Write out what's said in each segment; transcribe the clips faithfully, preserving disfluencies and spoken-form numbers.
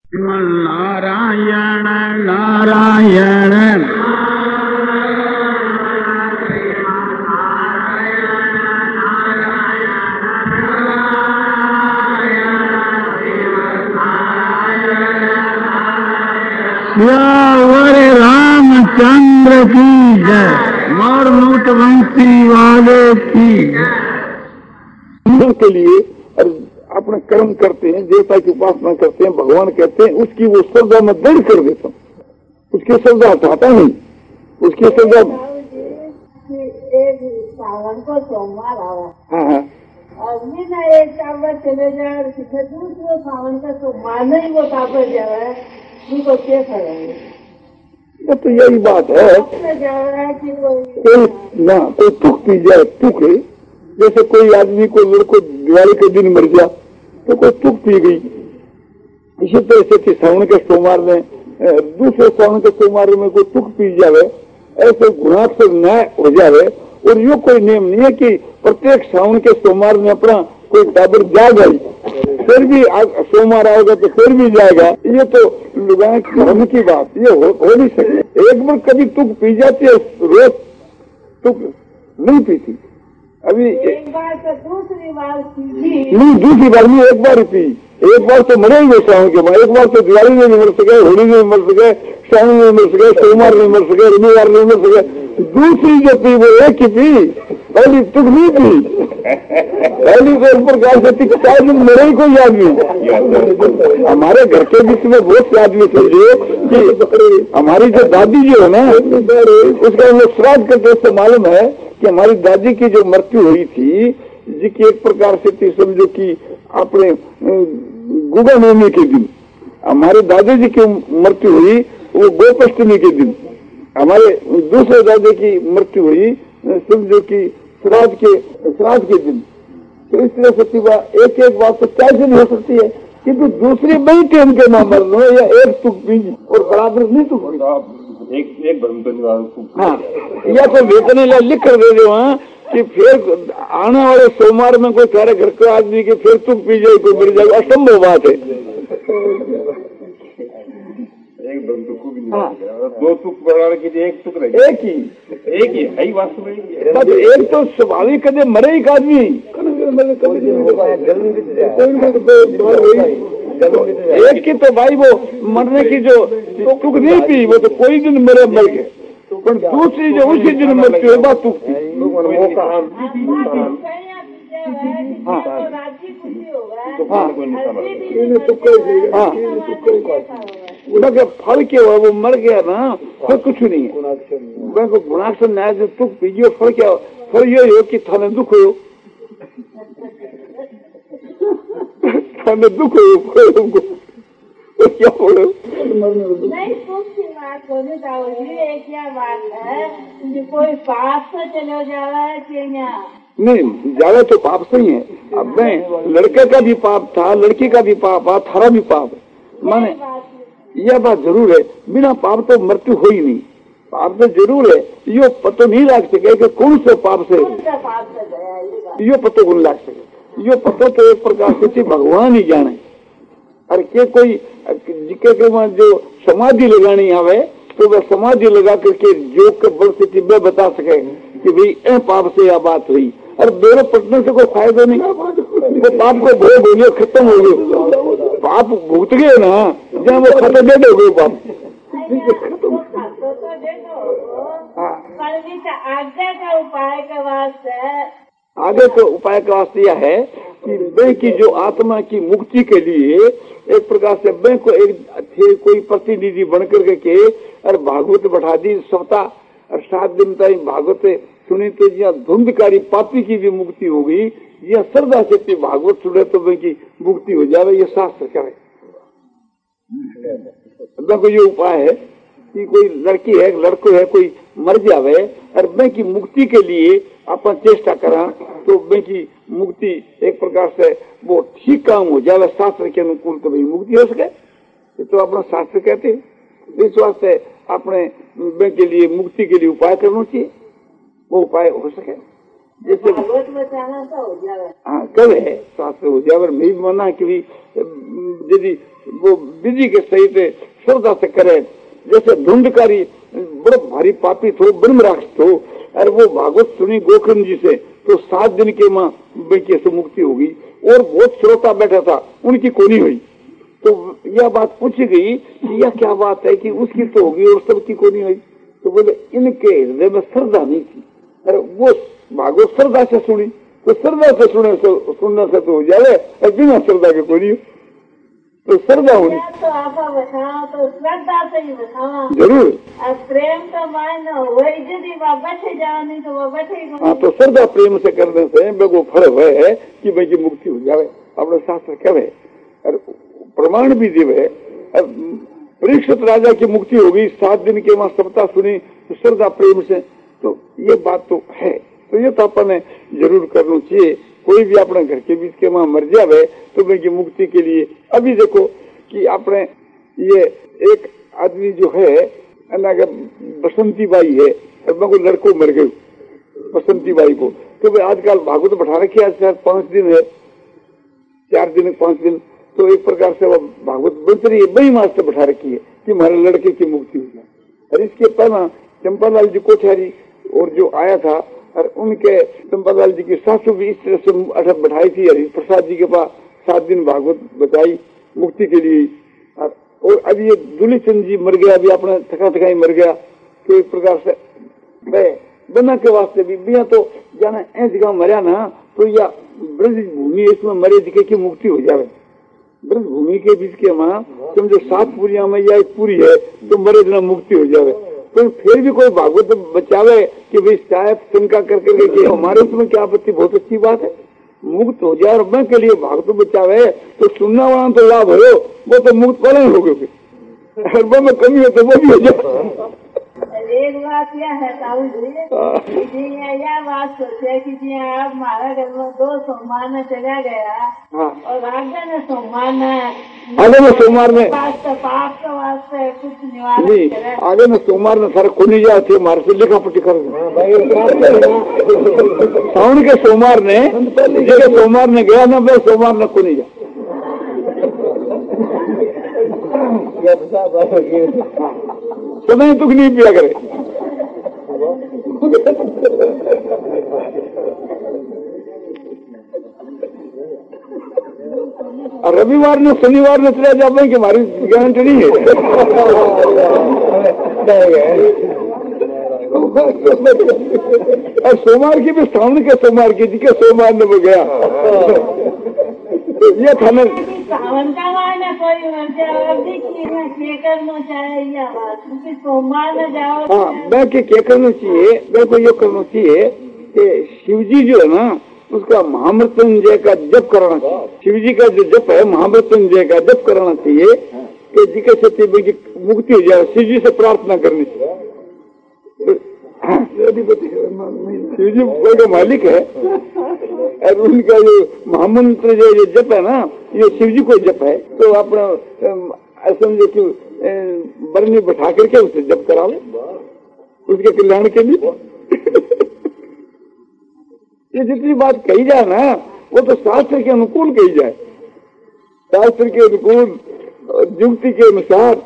नारायण नारायण श्यावर रामचंद्र की जय, मोर मुक्त वंशी वाले की के लिए अपने कर्म करते हैं, देवता की उपासना करते हैं, भगवान कहते हैं, उसकी वो श्रद्धा में दृढ़ कर देता हूँ, उसकी श्रद्धा हटाता नहीं, उसकी श्रद्धा। सावन को सोमवार आवा, हाँ हाँ, अभी ना एक कावड़ चले जाए, दूसरे सावन का सोमवार नहीं वो कावड़ जाए, उनको क्या करेंगे? तो यही बात है कि कोई ना कोई तुक पी जाए, तुक है जैसे कोई आदमी को लड़को दिवाली के दिन मर गया तो कोई तुक पी गई, इसी तरह से कि सावन के सोमवार में दूसरे सावन के सोमवार में कोई तुक पी जावे, ऐसे गुनाह से न्याय हो जावे। और यो कोई नियम नहीं है कि प्रत्येक सावन के सोमवार में अपना कोई टाबर जाएगा ही, फिर भी सोमवार आएगा तो फिर भी जाएगा, ये तो धर्म की बात, ये हो, हो नहीं सकती। एक बार कभी तुक पी जाती है, रोज तुक नहीं पीती। अभी एक बार तो दूसरी बार नहीं, दूसरी बार नहीं, एक बार ही पी। एक बार तो मरे ही सावन के बाद, एक बार तो दिवाली में नहीं मर सके, होली में मर सके, सावन में मर सके, सोमवार में मर सके, रविवार में मर सके। दूसरी जो पी वो एक ही पी, पहली तुक नहीं पी। पहली तो ऊपर गाय से टिक चार दिन मरे ही कोई आदमी। हमारे घर के बीच में बहुत से आदमी थे कि हमारी जो दादी जी है ना, उसका हम लोग श्राद्ध करके उससे मालूम है कि हमारी दादी की जो मृत्यु हुई थी, जिसकी एक प्रकार से थी समझो कि अपने गुगा नवमी के दिन हमारे दादी जी की मृत्यु हुई, वो गोपाष्टमी के दिन। हमारे दूसरे दादी की मृत्यु हुई समझो कि श्राद्ध के श्राद्ध के दिन। तो इस तरह से एक एक बात तो क्या दिन हो सकती है, किंतु दूसरी बड़ी टेम के ना मरना या एक तुक पीजी और बराबर नहीं तुक एक एक भ्रम। हाँ, या तो वेतन लिख कर दे दो हाँ कि फिर आने वाले सोमवार में कोई सारे घर के आदमी के फिर तुक पी जाए, कोई मर जाए, असंभव बात है। एक भ्रम तुक भी नहीं, हाँ। दो तुक बढ़ाने के लिए एक तुक रहे, एक ही एक ही है वास्तव में। एक तो स्वाभाविक कदे मरे एक आदमी, एक की तो भाई वो मरने की जो तुक नहीं पी, वो तो कोई दिन मरे मर गए, पर दूसरी जो उसी दिन मरती है बात तुक पी। हाँ हाँ, फल क्या हुआ, वो मर गया ना, फिर कुछ नहीं है। गुणाक्ष न्याय से तुक पीजिए, फल क्या फल ये हो कि थाने दुख हो, थाने दुख हो तुमको क्या बोलो नहीं, कुछ बात बोले दाऊजी, एक क्या बात है कि कोई पाप से चले जा रहा है कि नहीं, ज्यादा तो पाप सही है। अब मैं लड़के का भी पाप था, लड़की का भी पाप था, थारा भी पाप है। माने यह बात जरूर है, बिना पाप तो मृत्यु हो ही नहीं। पाप तो जरूर है, यो पतो नहीं लाग सके कि कौन से पाप से यो पतो कौन लाग सके। यो पतो तो एक प्रकार से भगवान ही जाने। और के कोई जिके के वहां जो समाधि लगानी आवे तो वह समाधि लगा करके जो के बल से चिब्बे बता सके कि भाई ए पाप से यह बात हुई। और मेरे पटने से कोई फायदा नहीं, वो पाप को भोग हो गया, खत्म हो गया, पाप भुगत गए ना, जहाँ वो खत्म दे दो गए पाप। आगे का उपाय के वास्ते आगे तो उपाय का वास्ते यह है कि मैं की जो आत्मा की मुक्ति के लिए एक प्रकार से मैं को एक कोई प्रतिनिधि बन करके के और भागवत बैठा दी सप्ताह और सात दिन तक भागवत सुनी, तो जिया धुंधकारी पापी की भी मुक्ति हो गई, जिया श्रद्धा से भागवत सुने तो मैं की मुक्ति हो जावे, ये शास्त्र करे। को ये उपाय है कि कोई लड़की है, लड़को है, कोई मर जावे और मैं की मुक्ति के लिए अपन चेष्टा करा तो मैं की मुक्ति एक प्रकार से वो ठीक काम हो जावे, शास्त्र के अनुकूल तो भाई मुक्ति हो सके। ये तो अपना शास्त्र कहते हैं। इस वास्ते अपने मैं के लिए मुक्ति के लिए उपाय करना चाहिए, वो उपाय हो सके। जैसे हाँ कब है शास्त्र हो जाए, मैं मना कि यदि वो विधि के सहित श्रद्धा से करे। जैसे धुंधकारी बड़ो भारी पापी थो, ब्रह्मराक्ष थो, अरे वो भागवत सुनी गोकर्ण जी से तो सात दिन के माँ कैसे मुक्ति होगी। और बहुत श्रोता बैठा था, उनकी कोनी हुई। तो यह बात पूछी गई कि यह क्या बात है कि उसकी तो होगी और सबकी कोनी हुई। तो बोले इनके हृदय में श्रद्धा नहीं थी। अरे वो भागवत श्रद्धा से सुनी, तो श्रद्धा से सुने से सुनने से तो हो जाए, और बिना श्रद्धा के कोई नहीं। तो श्रद्धा होनी तो आपा बचाओ तो श्रद्धा से ही बचाओ जरूर। अब प्रेम का मायना वही यदि वह बैठे जाओ नहीं तो वह बैठे। हाँ, तो श्रद्धा प्रेम से करने से वो फल हुए है कि भाई की मुक्ति हो जाए। अपने शास्त्र कहे प्रमाण भी दिवे। परीक्षित राजा की मुक्ति होगी, सात दिन के वहां सप्ताह सुनी तो श्रद्धा प्रेम से। तो ये बात तो है, तो ये तो अपन जरूर करना चाहिए। कोई भी अपने घर के बीच के वहां मर जावे तो उनकी मुक्ति के लिए। अभी देखो कि अपने ये एक आदमी जो है बसंती बाई है, कोई लड़को मर गई बसंती बाई को, तो वे आजकल भागवत बैठा रखी है, शायद पांच दिन है, चार दिन पांच दिन, तो एक प्रकार से वह भागवत बच रही है, बड़ी मास से बैठा रखी है कि हमारे लड़के की मुक्ति हो जाए। और इसके पहला चंपालाल जी कोठारी और जो आया था, और उनके चंपालाल जी की सासू भी इस तरह से अठक बैठाई थी हरि प्रसाद जी के पास, सात दिन भागवत बताई मुक्ति के लिए। और अभी ये दुलीचंद जी मर गया, अभी अपने थका थकाई मर गया। तो एक प्रकार से बना के वास्ते भी बिया तो जाना ऐ जगह मरिया ना, तो या ब्रज भूमि इसमें मरे दिखे की मुक्ति हो जाए। ब्रज भूमि के बीच के वहाँ समझो सात पूरिया में या एक पूरी है तो मरे दिन मुक्ति हो जाए। तो फिर भी कोई भागवत बचावे कि भाई शायद शंका कर करके कि हमारे उसमें क्या आपत्ति, बहुत अच्छी बात है, मुक्त हो जाए। और मैं के लिए भागवत बचावे तो सुनने वाला तो लाभ हो, वो तो मुक्त वाले हो गए, में कमी हो तो वो भी हो जाए। एक बात यह है ताऊ जी, जी यह बात सोचे कि जी आप हमारा घर में दो सोमवार में चला गया। हाँ। और आगे में सोमवार में आगे में सोमवार में पाप का वास्ते कुछ निवारण नहीं, आगे में सोमवार में सारे खुली जाते हमारे से लिखा पट्टी कर सावन के सोमवार ने जगह सोमवार ने गया ना, मैं सोमवार ने खुली जा समय तुक नहीं पिया करे। और रविवार ने शनिवार ने चला जाए कि हमारी गारंटी नहीं है। और सोमवार की भी सावन के सोमवार की जी के सोमवार ने वो गया ये था ना सावन का माना कोई करना चाहिए सोमवार में जाओ। हाँ, मैं के क्या करना चाहिए, मैं को ये करना चाहिए कि शिव जी जो है ना उसका महामृत्युंजय का जप कराना चाहिए। शिव जी का जो जप है महामृत्युंजय का जप कराना चाहिए कि जी के सत्य की मुक्ति हो जाए। शिव जी से प्रार्थना करनी चाहिए। शिव जी कोई का मालिक है और उनका जो महामंत्र जो ये जप है ना ये शिव जी को जप है। तो अपना समझे कि बरनी बैठा करके उसे जप करावे उसके कल्याण के लिए। ये जितनी बात कही जाए ना वो तो शास्त्र के अनुकूल कही जाए, शास्त्र के अनुकूल युक्ति के अनुसार।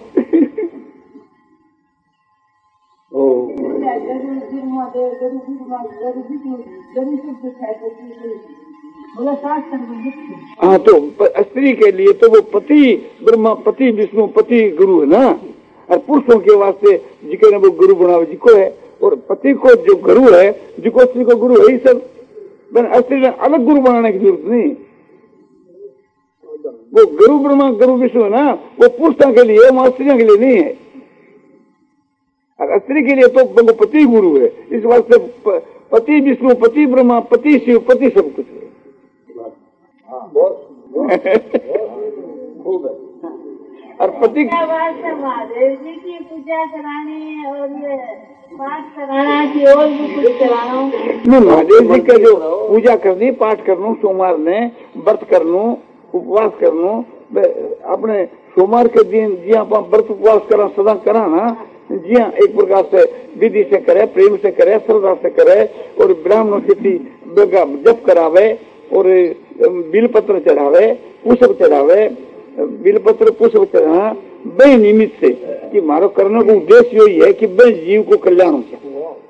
हाँ, तो स्त्री के लिए तो वो पति ब्रह्मा पति विष्णु पति गुरु है ना, और पुरुषों के वास्ते जिके ने वो गुरु बनावे जिको है, और पति को जो गुरु है जिको स्त्री को गुरु है ही सब। स्त्री ने अलग गुरु बनाने की जरूरत नहीं। वो गुरु ब्रह्मा गुरु विष्णु है ना वो पुरुषों के लिए वहां स्त्रियों के लिए नहीं है। और स्त्री के लिए तो पति गुरु है, इस वास्ते पति विष्णु पति ब्रह्मा पति शिव पति सब कुछ है। और पति महादेव जी की पूजा करानी और ये पाठ कराना की और भी कुछ कराना। नहीं, महादेव जी का जो पूजा करनी पाठ करना सोमवार ने व्रत करना उपवास करना अपने सोमवार के दिन जी आप व्रत उपवास करा सदा करा ना जी हाँ, एक प्रकार से विधि से करे प्रेम से करे श्रद्धा से करे और ब्राह्मणों से जप करावे और बिल पत्र चढ़ावे पुष्प चढ़ावे बिलपत्र पुष्प हाँ बे निमित्त से कि मारो करने को उद्देश्य यही है कि बे जीव को कल्याण हो जाए।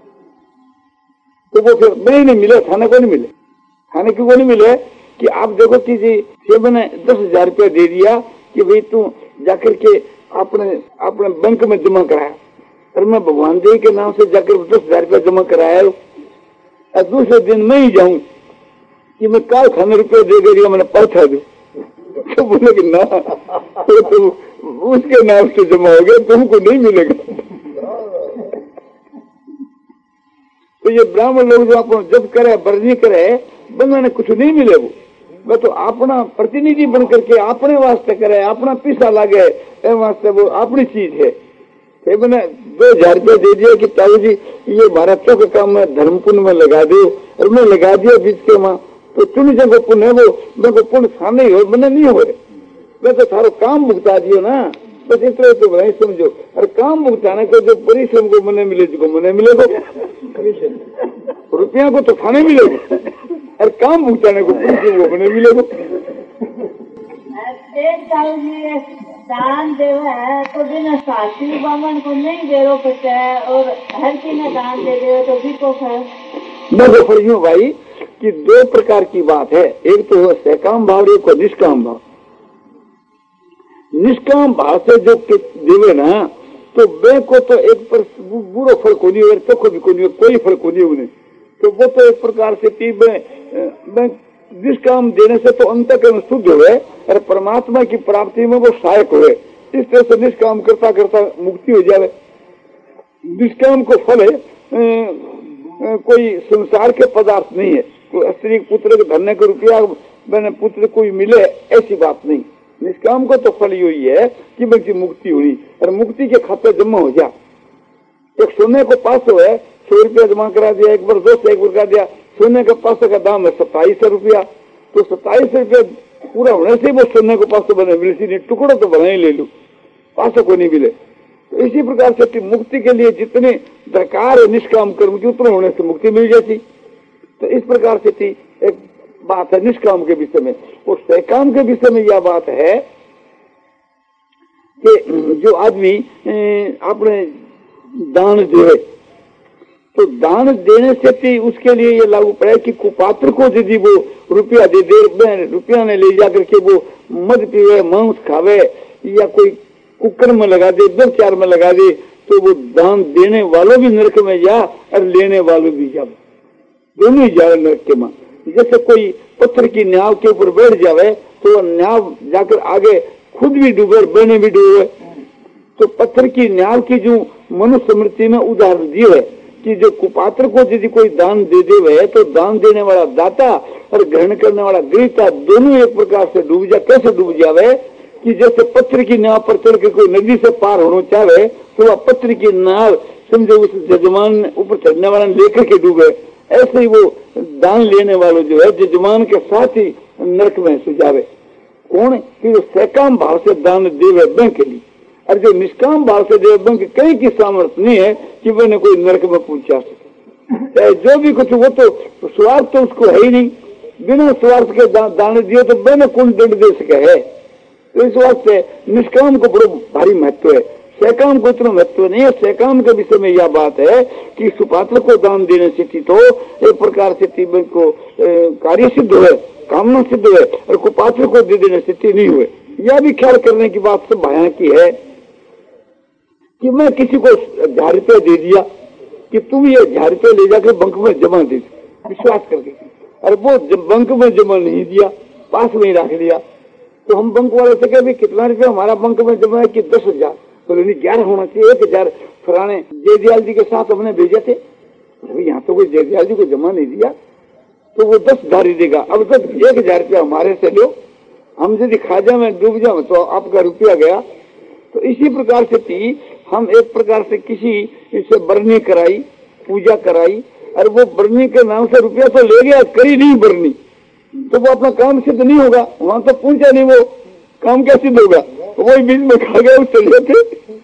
तो वो फिर बे नहीं मिले, खाने को नहीं मिले। खाने क्यों को नहीं मिले कि आप देखो कि जी ये मैंने दस हजार रुपया दे दिया कि भाई तू जाकर के अपने अपने बैंक में जमा कराया, और मैं भगवान देव के नाम से जाकर दस हजार रुपया जमा कराया और दूसरे दिन मैं ही जाऊं कि मैं काल खाने रुपये दे गई मैंने पहुंचा दू, तो बोले कि ना तो तुम उसके नाम से जमा हो गया, तुमको नहीं मिलेगा। तो ये ब्राह्मण लोग जो आप जब करे बरनी करे बंदा ने कुछ नहीं मिले, वो वह तो अपना प्रतिनिधि बन करके अपने वास्ते करे, अपना पैसा लागे ए वास्ते वो अपनी चीज है। फिर मैंने दो हजार रुपया दे दिया कि ताऊ जी ये भारतों का काम में धर्म पुण्य में लगा दो, और मैं लगा दिया बीच के वहां तो तुम जगह पुण्य है वो मेरे को पुण्य खाने ही हो, मैंने नहीं हो रहे, मैं तो सारा काम भुगता दियो ना, बस इतना तो भाई समझो। और काम भुगताने को जो परिश्रम को मने मिले जो मने मिलेगा, रुपया को तो खाने मिलेगा और काम भुगताने को परिश्रम को मने मिलेगा। दान देवे है तो बिना साथी बामन को नहीं दे रो पड़ता है, और हर की ने दान दे दे तो भी को है। मैं देखो यूं भाई कि दो प्रकार की बात है, एक तो है सकाम भाव, एक को निष्काम भाव। निष्काम भाव से जो देवे ना तो बे को तो एक पर बुरो फल को नहीं, तो को भी को नहीं, कोई फल को नहीं उन्हें, तो वो तो एक प्रकार से कि निष्काम देने से तो अंतःकरण शुद्ध हुए और परमात्मा की प्राप्ति में वो सहायक हुए। इस तरह से निष्काम करता करता मुक्ति हो जाए। निष्काम को फल है ए, कोई संसार के पदार्थ नहीं है, कोई स्त्री पुत्र के धरने के रुपया मैंने पुत्र कोई मिले ऐसी बात नहीं। निष्काम को तो फल यही है कि बल्कि मुक्ति हुई और मुक्ति के खाते जमा हो जा। एक सोने को पास हो है सौ रुपया जमा करा दिया, एक बार दो सौ एक करा दिया, सोने का पास का दाम है सत्ताईस सौ रुपया, तो सत्ताईस रुपया पूरा होने से वो सोने को पास बने मिले नहीं, टुकड़ों तो बना ही ले लू, पास को नहीं मिले। तो इसी प्रकार से मुक्ति के लिए जितने दरकार है निष्काम कर्म की उतने होने से मुक्ति मिल जाती। तो इस प्रकार से थी एक बात है निष्काम के विषय में। और सकाम के विषय में यह बात है कि जो आदमी अपने दान दे तो दान देने से भी उसके लिए ये लागू पड़े कि कुपात्र को यदि वो रुपया दे दे, रुपया ने ले जाकर के वो मद पीवे, मांस खावे या कोई कुकर में लगा दे, व्यवचार में लगा दे, तो वो दान देने वालों भी नरक में जा और लेने वालों भी जा, दोनों ही जाए नरक के मां। जैसे कोई पत्थर की नाव के ऊपर बैठ जावे तो नाव जाकर आगे खुद भी डूबे और बहने भी डूबे। तो पत्थर की नाव की जो मनुष्य स्मृति में उदाहरण दी है कि जो कुपात्र को यदि कोई दान दे दे तो दान देने वाला दाता और ग्रहण करने वाला गृहता दोनों एक प्रकार से डूब जा। कैसे डूब जावे कि जैसे पत्थर की नाव पर चढ़ के कोई नदी से पार होना चाहे तो वह पत्थर की नाव समझो उस जजमान ऊपर चढ़ने वाला लेकर के डूबे, ऐसे ही वो दान लेने वालों जो है जजमान के साथ ही नरक में सुझावे। कौन कि जो सकाम भाव से दान देवे बैंक के लिए, और जो निष्काम भाव से देवे बैंक कहीं की सामर्थ्य नहीं है कि मैंने कोई नरक में पहुंचा सके। जो भी कुछ वो तो स्वार्थ तो उसको है ही नहीं, बिना स्वार्थ के दा, दान दिए तो मैंने कौन दंड दे सके है। तो इस बात से निष्काम को बड़ा भारी महत्व है, सकाम को इतना महत्व नहीं है। सकाम के विषय में यह बात है कि सुपात्र को दान देने से तो एक प्रकार से तीव्र को कार्य सिद्ध हुए, कामना सिद्ध हुए, और कुपात्र को दे देने से नहीं हुए। यह भी ख्याल करने की बात सब भयान की है कि मैं किसी को हजार रुपये दे दिया कि तुम ये हजार रुपये ले जाकर बैंक में जमा दे, विश्वास करके, और वो बैंक में जमा नहीं दिया, पास में ही रख लिया, तो हम बैंक वाले से कहे कितना रुपया हमारा बैंक में जमा है कि दस हजार, तो नहीं ग्यारह होना चाहिए, एक हजार फलाने जयदयाल जी के साथ हमने भेजे थे, यहाँ तो कोई जयदयाल जी को जमा नहीं दिया, तो वो दस हजार ही देगा। अब तक एक हजार रुपया हमारे से लो, हम यदि खाजा में डूब जाओ तो आपका रुपया गया। तो इसी प्रकार से थी, हम एक प्रकार से किसी इससे बरनी कराई, पूजा कराई, और वो बरनी के नाम से रुपया तो ले गया, करी नहीं बरनी, तो वो अपना काम सिद्ध नहीं होगा, वहां तो पहुंचा नहीं, वो काम क्या सिद्ध होगा, वही बीच में खा गया उस चले थे।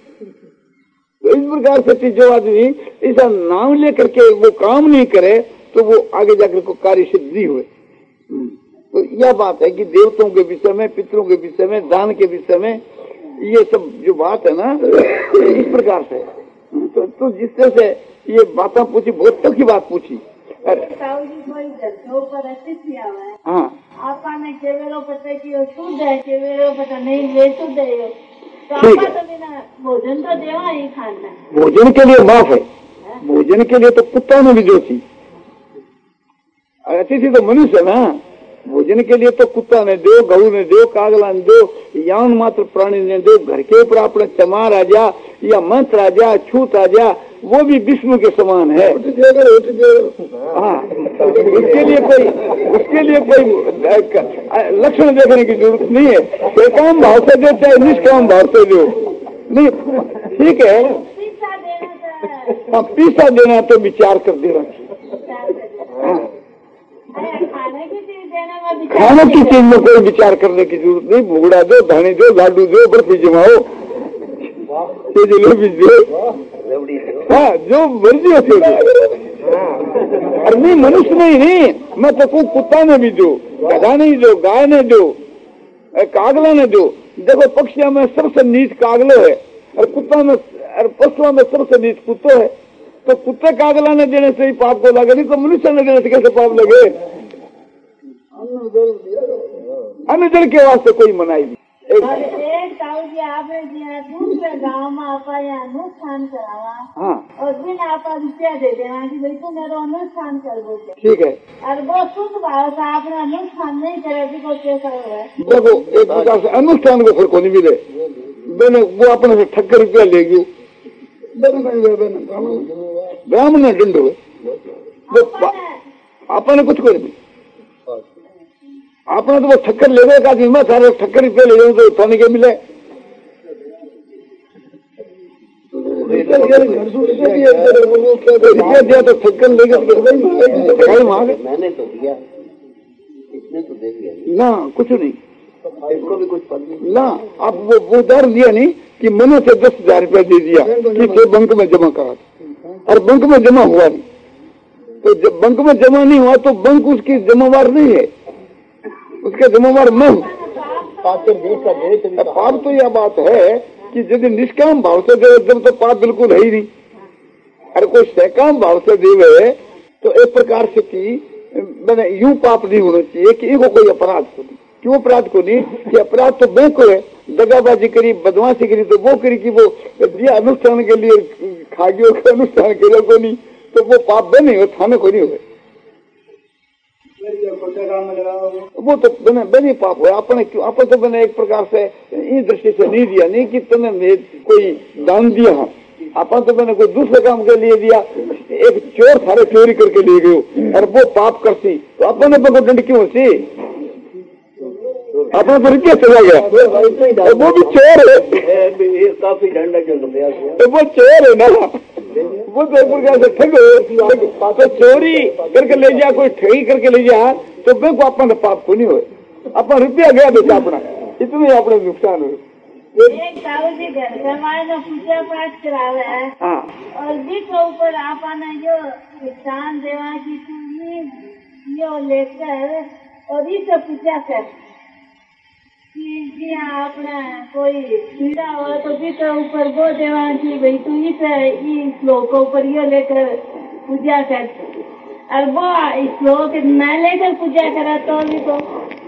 तो इस प्रकार से जो आदमी ऐसा नाम लेकर के वो काम नहीं करे तो वो आगे जाकर को कार्य सिद्ध नहीं हुए। तो यह बात है कि देवताओं के विषय में, पितरों के विषय में, दान के विषय में, ये सब जो बात है ना इस प्रकार से। तो, तो जिस तरह से ये बातें पूछी, बहुत तक की बात पूछी। हाँ आपने केवलो पता कि शुद्ध है, केवलो पता नहीं वे शुद्ध है, तो आपा तो बिना भोजन तो देवा ही खाना। भोजन के लिए माफ है, भोजन के लिए तो कुत्ता ने भी जो थी, अतिथि तो मनुष्य ना, भोजन के लिए तो कुत्ता ने दो, गऊ ने दो, कागला ने दो, यान मात्र प्राणी ने दो। घर के ऊपर अपने चमा राजा या मंत्र राजा, छूत राजा, वो भी विष्णु के समान है। हाँ, उसके लिए कोई उसके लिए कोई लक्षण देखने की जरूरत नहीं है। बेकाम भाव से दो चाहे निष्काम भाव से दो, नहीं ठीक है। हाँ, पीसा देना तो विचार कर देना चाहिए। खाने की चीज में कोई विचार करने की जरूरत नहीं। भुगड़ा दो, धानी दो, लाडू दो, बर्फी जमाओ, जलेबी दो, हाँ जो मर्जी हो दो। और नहीं मनुष्य में ही नहीं, मैं तो कोई कुत्ता ने भी दो, गधा नहीं दो, गाय ने दो, कागला ने दो। देखो पक्षियों में सबसे नीच कागलो है और कुत्ता में और पशुओं में सबसे नीच कुत्तो है। तो कुत्ते कागला ने देने से ही पाप को लगे, नहीं तो मनुष्य ने देने से कैसे पाप लगे? अन्न जल के वास्ते कोई मनाई नहीं। एक ताऊ जी आपने दूसरे गाँव में आपा यहाँ अनुष्ठान करावा, हाँ, और बिन आपा रुपया दे देना कि भाई तू मेरा अनुष्ठान कर दो, ठीक है। और वो शुद्ध भाव से आपने अनुष्ठान नहीं करे तो कैसा होगा? देखो एक प्रकार से अनुष्ठान को फिर को नहीं मिले, मैंने वो अपने से ठक्कर रुपया ले गयो, ब्राह्मण ने दंड हुए, आपने कुछ को नहीं, आपने तो वो ठक्कर ले गए कि मैं सारे ठक्कर रुपये ले जाऊँ तो थाने के मिले। रुपया दिया तो ठक्कर ले गए, मैंने तो दिया, इसने तो दे दिया ना, कुछ नहीं, इसको भी कुछ पता नहीं ना। आप वो वो उदाहरण दिया नहीं कि मैंने से दस हजार रुपया दे दिया कि फिर बैंक में जमा करा, और बैंक में जमा हुआ नहीं, तो जब बैंक में जमा नहीं हुआ तो बैंक उसकी जमावार नहीं है, उसके जिम्मेवार मैं हूँ। पाप तो यह बात है कि यदि निष्काम भाव से दे जब तो पाप बिल्कुल है ही नहीं, अरे कोई सकाम भाव से देवे तो एक प्रकार से कि मैंने यूं पाप नहीं होना चाहिए कि इनको कोई अपराध को नहीं। क्यों अपराध को नहीं? कि अपराध तो बैंक को है, दगाबाजी करी, बदमाशी करी तो वो करी कि वो दिया अनुष्ठान के लिए खागियों के अनुष्ठान के लिए को नहीं, तो वो पाप बने हो, थाने को नहीं हुए, वो तो बने बने पाप हुआ। आपने क्यों आप तो मैंने एक प्रकार से इस दृष्टि से नहीं दिया, नहीं कि तुमने कोई दान दिया, आप तो मैंने कोई दूसरे काम के लिए दिया। एक चोर सारे चोरी करके ले गयो और वो पाप करती तो अपने को दंड क्यों सी? अपना तो रुपया चला गया, वो भी चोर है, काफी दंड तो वो चोर है ना, वो तो एक प्रकार से ठग हो। तो चोरी करके ले जा, कोई ठगी करके ले जा तो बैंक को अपना पाप को नहीं हो, अपना रुपया गया बेचा अपना, इतने अपने नुकसान हो। एक ताऊ जी घर में पूजा पाठ करावे है, हाँ, और जिसके ऊपर आपने जो दान देवा की यो लेकर और इसे पूजा कर कि जी आपने कोई पीड़ा हो तो जिसके ऊपर वो देवा की भाई तू इस श्लोक ऊपर यो लेकर पूजा कर, और वो श्लोक न लेकर पूजा करा तो भी तो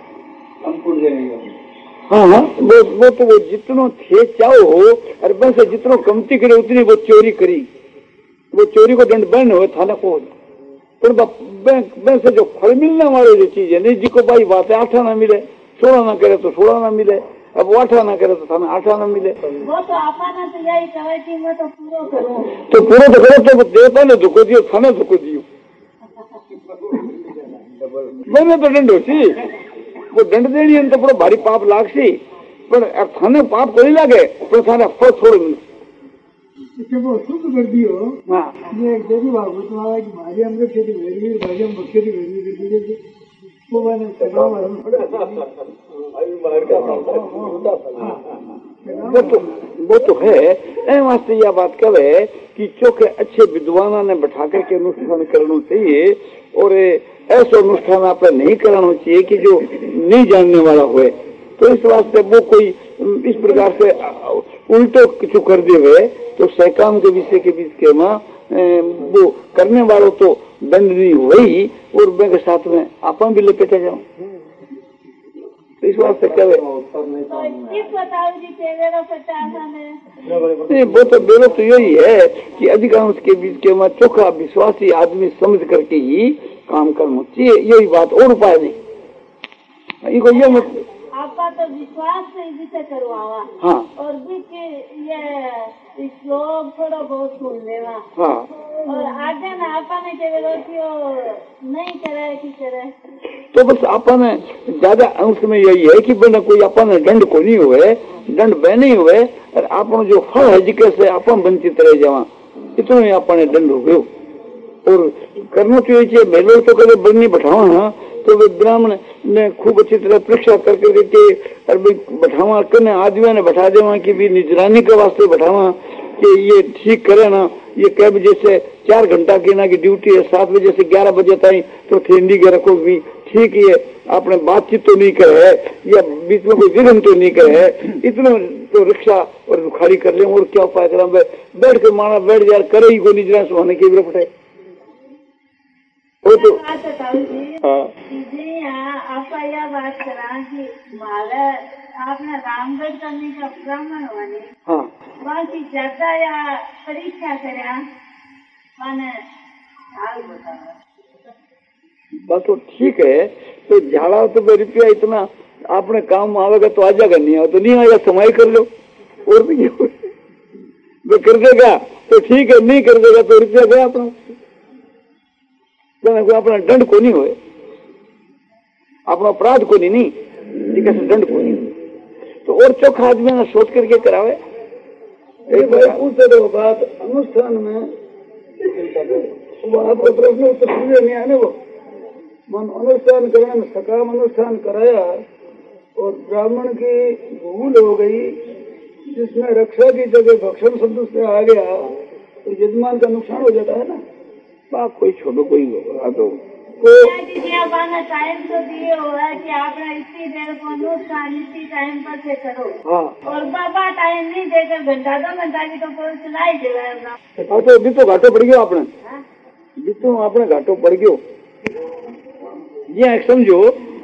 हाँ हाँ वो वो तो वो जितनो थे चाहो हो और बस जितनो कमती करे उतनी वो चोरी करी, वो चोरी को दंड बन हो थाना को। पर बस जो फल मिलने वाले जो चीज है नहीं, जिसको भाई बात है आठा ना मिले, सोलह ना करे तो सोलह ना मिले, अब वो आठा ना करे तो थाना आठा ना मिले, वो तो आपने तो यही कहा कि मैं तो पूरा करूँ, तो पूरा तो करो तो देवता ने धोखो दियो, थाना धोखो दियो, मैंने तो दंड होती वो दंड देनी है तो बड़ो भारी पाप लागसी, पर थाने पाप कोई लागे पर थाने फल छोड़ मिले वो शुद्ध कर दियो। हाँ ये एक देवी भागवत में आया कि भारी हमको खेती भेजी, भारी हम खेती भेजी कर दी वो मैंने वो तो वो तो है। ऐ वास्ते यह बात कब है कि चौके अच्छे विद्वानों ने बैठा करके अनुष्ठान करना चाहिए, और ऐसा अनुष्ठान आप नहीं कराना चाहिए कि जो नहीं जानने वाला हुए। तो इस वास्ते वो कोई इस प्रकार से उल्टो किचु कर दे हुए तो सहकाम के विषय के बीच के माँ वो करने वालों तो दंड नहीं हुई और मैं के साथ में अपन भी लपेटे जाऊं। तो इस वास्ते क्या है नहीं वो तो बेरो तो यही है कि अधिकांश के बीच के माँ चोखा विश्वासी आदमी समझ करके ही काम करना चाहिए, यही बात और उपाय नहीं। इनको ये मत आपका तो विश्वास से जिसे करवावा हाँ और बीच ये श्लोक थोड़ा बहुत सुन लेवा हाँ और आगे ना आपा ने केवल नहीं करे कि करे तो बस अपन ज्यादा अंश में यही है कि बना कोई अपन दंड को नहीं हुए, दंड बह नहीं हुए और अपन जो फल है जिके से अपन वंचित रह जावा इतना ही अपन दंड हो गयो। और करना चाहिए बेलोर तो कभी बनी बैठावा हाँ तो वे ब्राह्मण ने खूब अच्छी तरह परीक्षा करके देते और बैठावा करने आदमी ने बैठा देवा कि भी निगरानी के वास्ते बैठावा कि ये ठीक करे ना, ये कै बजे से चार घंटा की ना की ड्यूटी है, सात बजे से ग्यारह बजे तक तो ठंडी के रखो भी ठीक है, आपने बातचीत तो नहीं करे है या बीच में कोई विघ्न तो नहीं करे है, इतना तो रिक्शा और रुखाड़ी कर ले और क्या उपाय करा बैठ के माना बैठ जाए करे ही कोई निजरा सुहाने की बैठे वो तो आपका यह बात करा कि मारे आपने रामगढ़ करने का ब्राह्मण वाले हाँ वहाँ की ज्यादा या परीक्षा करा मैंने हाल बताया बस तो ठीक है। तो झाड़ा तो रुपया इतना आपने काम आवेगा तो आ जाएगा, नहीं आया तो नहीं आएगा, समाई कर लो और भी वो कर देगा तो ठीक है, नहीं कर देगा तो रुपया गया अपना अपना दंड को नहीं हुए, अपना अपराध को नहीं नहीं कैसे दंड को नहीं तो और चौखा आदमी ने सोच करके करावे। एक बार पूछते रहो बात अनुष्ठान में वो आपका प्रश्न उत्तर समझे नहीं आने वो मन अनुष्ठान कराया सकाम अनुष्ठान कराया और ब्राह्मण की भूल हो गई जिसमें रक्षा की जगह भक्षण शब्द से आ गया तो यजमान का नुकसान हो जाता है ना। बाप कोई छोड़ो कोई होगा तो टाइम तो दिए हो है कि आपने इतनी देर को अनुष्ठान इसी टाइम पर से करो हाँ और बाबा टाइम नहीं देकर घंटा दो घंटा की तो कोई चलाई देगा तो भी तो घाटो पड़ गयो आपने भी तो आपने घाटो पड़ गयो। ये समझो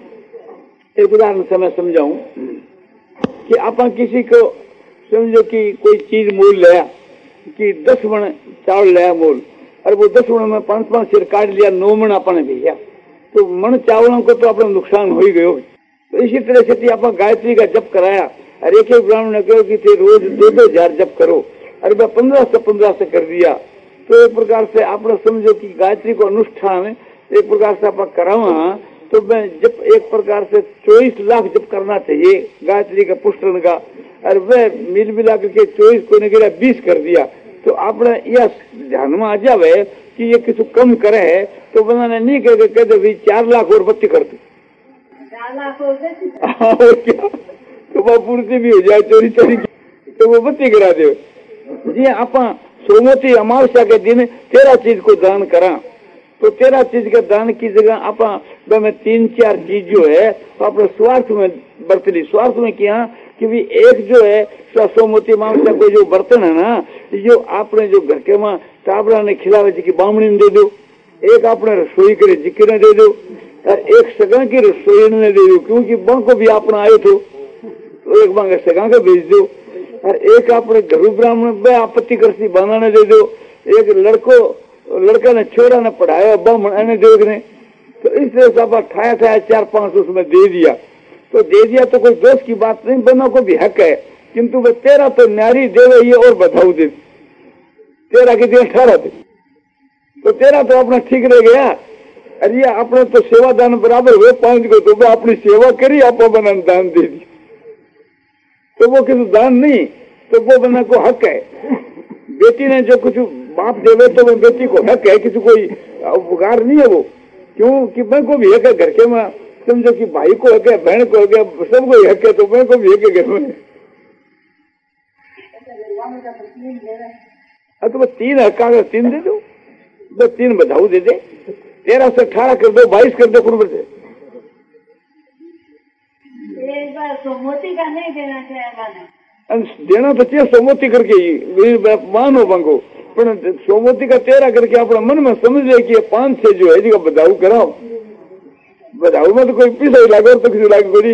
एक उदाहरण से मैं समझाऊं कि आप किसी को समझो कि कोई चीज मोल लिया कि दस मन चावल लिया मोल और वो दस मन में पांच पांच सिर काट लिया, नौ मन आपने भेजा तो मन चावलों को तो अपना नुकसान हो ही गयो। तो इसी तरह से आप गायत्री का जप कराया और एक एक ब्राह्मण ने कहो कि थे रोज दो दो हजार जप करो और वह पंद्रह से पंद्रह से कर दिया तो एक प्रकार से आपने समझो कि गायत्री को अनुष्ठान एक प्रकार से आप करावा तो मैं जब एक प्रकार से चौबीस लाख जप करना चाहिए गायत्री का पुष्टन का और वह मिल मिला करके चौबीस को निकला बीस कर दिया तो आपने यह ध्यान में आ जावे कि ये किसी कम करे है तो बनाने नहीं कह कह दे भाई चार लाख और बत्ती कर दो चार लाख और क्या तो वह पूर्ति भी हो जाए चोरी चोरी तो वो बत्ती गिरा दे। जी आप सोमवती अमावस्या के दिन तेरह चीज को दान करा तो तेरह चीज के दान की जगह आप में तीन चार चीज जो है तो अपने स्वार्थ में बरत ली। स्वार्थ में किया कि भी एक जो है सोमवती अमावस्या को जो बर्तन है ना जो आपने जो घर के माँ टाबरा ने खिलावे जी की बामणी ने दे दो, एक आपने रसोई करे जिक्र ने दे दो और एक सगा की रसोई ने दे दो क्योंकि बं को भी आपने आए थे तो एक बांग सगा के भेज दो और एक आपने घरू ब्राह्मण आपत्ति करती बाना ने दे दो, एक लड़को लड़का ने छोरा ने पढ़ाया बामण दे देने तो इस तरह से आप अठाया अठाया चार पांच उसमें दे दिया तो दे दिया तो कोई दोष की बात नहीं, बना को भी हक है किंतु वह तेरा तो नारी देवे ये और बधाऊ दे तेरा के दिन अठारह दे तो तेरा तो अपना ठीक रह गया। अरे अपने तो सेवा दान बराबर हुए पांच को तो वह अपनी सेवा करी आप बना दान दे दी तो वो किसी दान नहीं तो वो बना को हक है। बेटी ने जो कुछ बाप देवे तो वो बेटी को हक है, किसी कोई उपकार नहीं है वो क्यों कि मैं को भी हक है घर के में समझो कि भाई को हक है बहन को हक है सबको हक है तो मैं को भी हक है घर में तो तीन हक तीन दे दो बस तीन बधाऊ दे दे तेरह से अठारह कर दो, बाईस कर दो, कौन बचे? एक बार सोमोती का नहीं देना चाहिए, देना तो चाहिए सोमोती करके ही मानो बंगो, पर सोमोती का तेरह करके अपना मन में समझ ले कि ये पांच छह जो है जी का बदाऊ कराओ, बदाऊ में तो कोई पीछे लागे तो किसी लागे कोई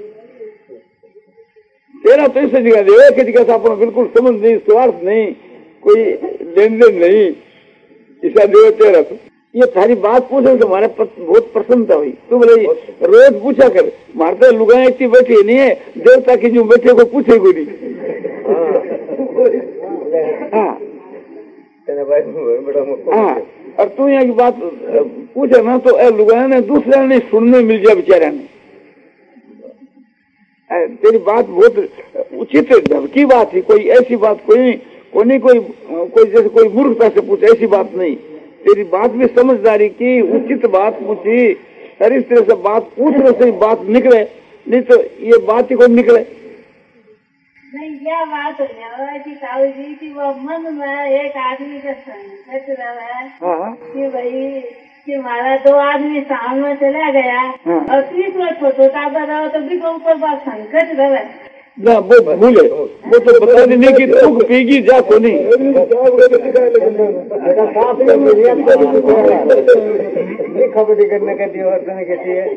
तेरह तो इस जगह दे कि जगह से अपना बिल्कुल समझ नहीं, स्वार्थ नहीं, कोई लेन देन नहीं, ऐसा दे तेरह तो ये सारी बात पूछे तो हमारे बहुत प्रसन्नता हुई। तू बोले रोज पूछा कर, मारते लुगाएं इतनी बैठी नहीं है, देवता की जो बैठे को पूछे को नहीं। हाँ हाँ, और तू यहाँ की बात पूछे ना तो लुगाएं ने दूसरे ने सुनने मिल जाए बेचारा ने। तेरी बात बहुत उचित की बात थी, कोई ऐसी बात कोई कोई नहीं, कोई कोई जैसे कोई मूर्खता से पूछे ऐसी बात नहीं। तेरी बात भी समझदारी की, उचित बात पूछी, हर इस तरह से बात पूछने से बात निकले, नहीं तो ये बात ही कोई निकले नहीं। यह बात है कि ताऊ जी की वो मन में एक आदमी का संकट रहा है कि भाई कि हमारा दो आदमी सामने चला गया और तीसरा छोटो टाबर रहो तो भी तो ऊपर बात संकट रहा ना, वो भूले, वो तो बता देने की तुक पीगी जा को नहीं। खबर करने कहती है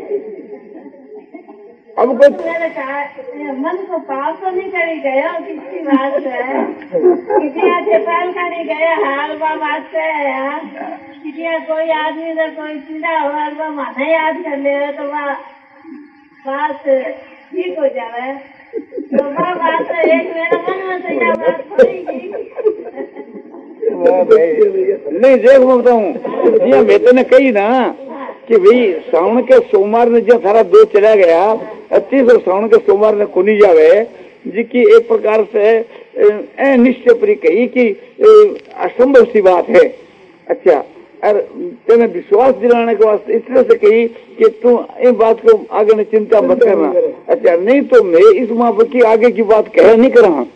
अब मेरे मन को पाप तो नहीं करी गया किसी बात है, किसी अच्छे पाल का नहीं गया हाल बात से किसी कोई आदमी का कोई पीड़ा हो और माथा याद कर ले तो वह बात ठीक हो जाए, तो वह बात तो एक मेरा मन में तो क्या बात होगी नहीं। देख मैं बताऊँ ये मैं तो ने कही ना कि भाई सावन के सोमवार ने जो सारा दो चला गया, तीस और सावन के सोमवार ने खुनी जावे जी की एक प्रकार से निश्चय परी कही कि असंभव सी बात है। अच्छा, और तेने विश्वास दिलाने के वास्ते इस तरह से कही कि तू इस बात को आगे ने चिंता मत करना। अच्छा, नहीं तो मैं इस माँ की आगे की बात कह नहीं कर रहा।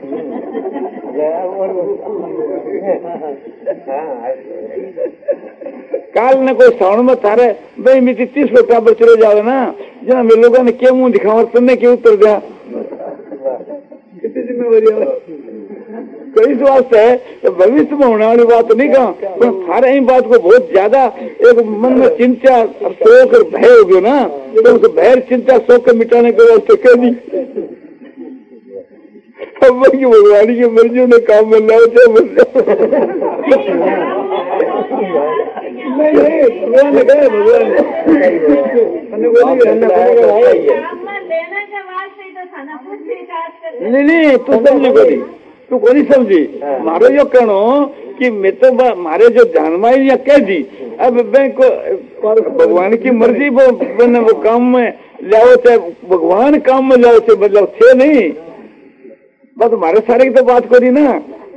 काल ने कोई सावन में तारे भाई मिट्टी तीस को टाबर चले जाओ ना, जना मेरे लोगों ने क्या मुंह दिखावा तुमने क्यों उत्तर दिया, कितनी जिम्मेवारी तो इस वास्ते भविष्य में होने वाली बात नहीं कहा, पर थारे इन बात को बहुत ज्यादा एक मन में चिंता और शोक और भय हो गया ना, तो उस भय चिंता शोक के मिटाने के वास्ते कह दी की भगवान की मर्जी ने काम में लाओ चाहे मर जाओ। नहीं नहीं भगवान ने कहा, भगवान नहीं नहीं तू समझी बोली, तू को नहीं समझी। मारो जो कहनो कि मैं तो मारे जो जानमाई या कह दी, अब बैंक को भगवान की मर्जी वो वो काम में लाओ चाहे भगवान काम में लाओ चाहे मतलब थे नहीं, बस हमारे सारे की तो बात करी ना।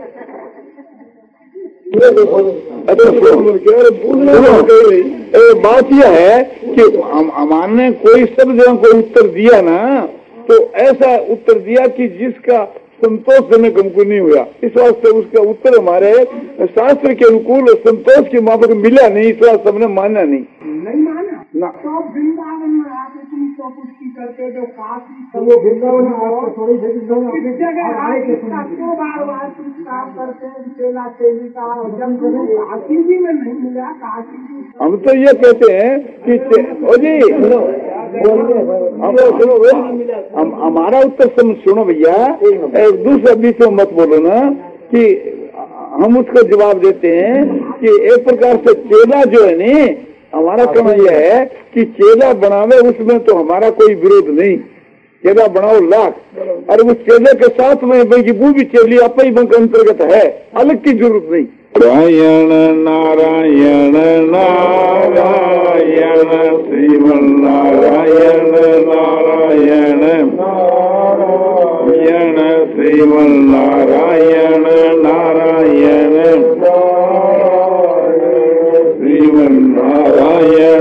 बात यह है कि हमारे कोई सब जगह कोई उत्तर दिया ना, तो ऐसा उत्तर दिया कि जिसका संतोषजनक हमको नहीं हुआ, इस वास्ते उसका उत्तर हमारे शास्त्र के अनुकूल और संतोष के माफक मिला नहीं, इस वास्ते हमने माना नहीं। नहीं माना ना, तो वृंदावन में आके तुम तो कुछ की करते जो काशी वो वृंदावन में आपको थोड़ी देर इस जगह आए दो बार बार तुम काम करते हैं चेला चेली का जब काशी भी में नहीं मिला, काशी हम तो ये कहते हैं कि ओ जी हम सुनो, हम हमारा उत्तर समझ सुनो भैया, दूसरा बीच में मत बोलो ना कि हम उसको जवाब देते हैं कि एक प्रकार से चेला जो है नी, हमारा कहना यह है कि चेला बनावे उसमें तो हमारा कोई विरोध नहीं, चेला बनाओ लाख, और उस चेले के साथ में भाई वो भी चेली अपने ही के अंतर्गत है, अलग की जरूरत नहीं। नारायण नारायण नारायण श्रीमन नारायण नारायण नारायण श्रीमन नारायण नारायण श्रीमन नारायण